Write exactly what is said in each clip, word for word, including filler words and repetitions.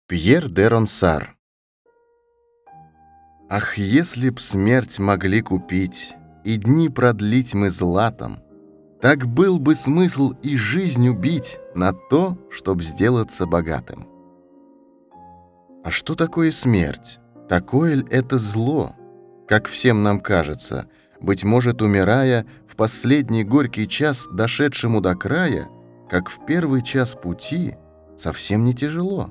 Пьер де Ронсар. Ах, если б смерть могли купить, и дни продлить мы златом, так был бы смысл и жизнь убить на то, чтоб сделаться богатым. А что такое смерть? Такое ли это зло? Как всем нам кажется, быть может, умирая, в последний горький час, дошедшему до края, как в первый час пути, совсем не тяжело.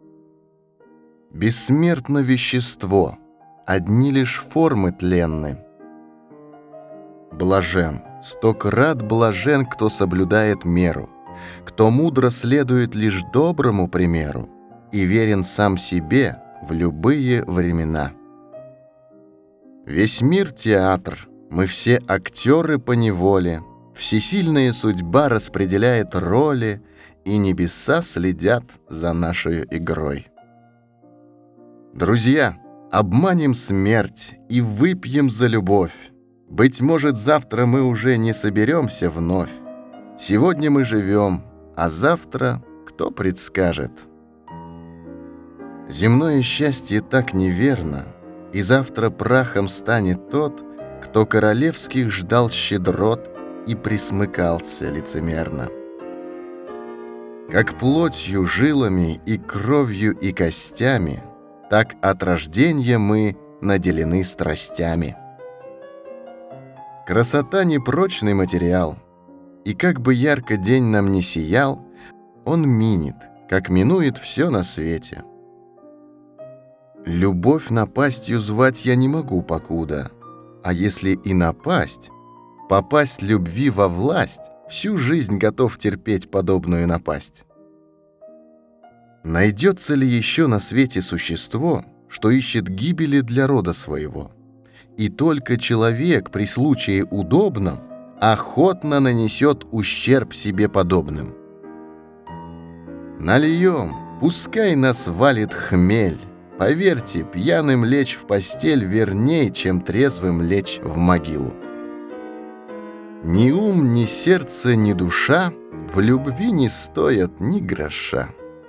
Бессмертно вещество, одни лишь формы тленны. Блажен, сто крат блажен, кто соблюдает меру, кто мудро следует лишь доброму примеру и верен сам себе в любые времена. Весь мир — театр, мы все актеры поневоле, всесильная судьба распределяет роли, и небеса следят за нашей игрой. Друзья, обманем смерть и выпьем за любовь. Быть может, завтра мы уже не соберемся вновь. Сегодня мы живем, а завтра кто предскажет? Земное счастье так неверно, и завтра прахом станет тот, кто королевских ждал щедрот и присмыкался лицемерно. Как плотью, жилами и кровью и костями, так от рождения мы наделены страстями. Красота — непрочный материал, и как бы ярко день нам не сиял, он минет, как минует все на свете. Любовь напастью звать я не могу покуда, а если и напасть, попасть любви во власть, всю жизнь готов терпеть подобную напасть. Найдется ли еще на свете существо, что ищет гибели для рода своего? И только человек при случае удобном охотно нанесет ущерб себе подобным. Нальем, пускай нас валит хмель. Поверьте, пьяным лечь в постель верней, чем трезвым лечь в могилу. Ни ум, ни сердце, ни душа в любви не стоят ни гроша.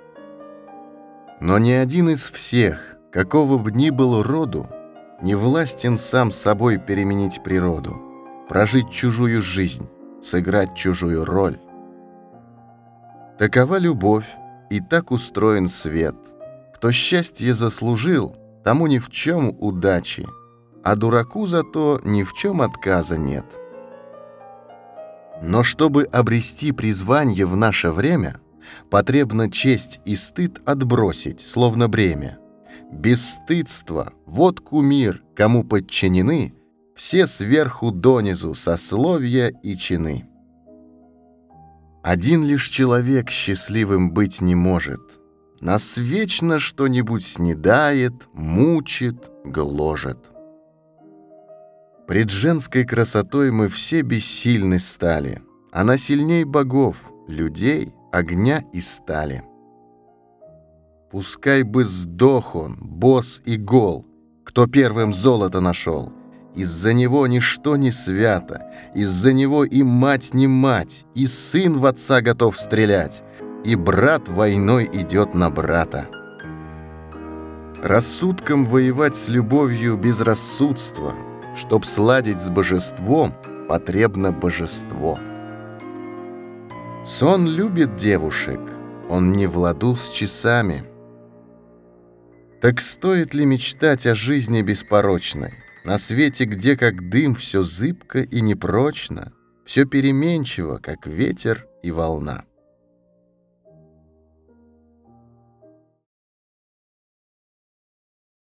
Но ни один из всех, какого б ни был роду, не властен сам собой переменить природу, прожить чужую жизнь, сыграть чужую роль. Такова любовь, и так устроен свет. Кто счастье заслужил, тому ни в чем удачи, а дураку зато ни в чем отказа нет. Но чтобы обрести призвание в наше время, потребно честь и стыд отбросить, словно бремя. Бесстыдство — вот кумир, кому подчинены все сверху донизу сословия и чины. Один лишь человек счастливым быть не может. Нас вечно что-нибудь снедает, мучит, гложет. Пред женской красотой мы все бессильны стали. Она сильней богов, людей, огня и стали. Пускай бы сдох он, босс и гол, кто первым золото нашел. Из-за него ничто не свято, из-за него и мать не мать, и сын в отца готов стрелять, и брат войной идет на брата. Рассудком воевать с любовью безрассудство, чтоб сладить с божеством, потребно божество. Сон любит девушек, он не в ладу с часами. Так стоит ли мечтать о жизни беспорочной, на свете, где как дым все зыбко и непрочно, все переменчиво, как ветер и волна?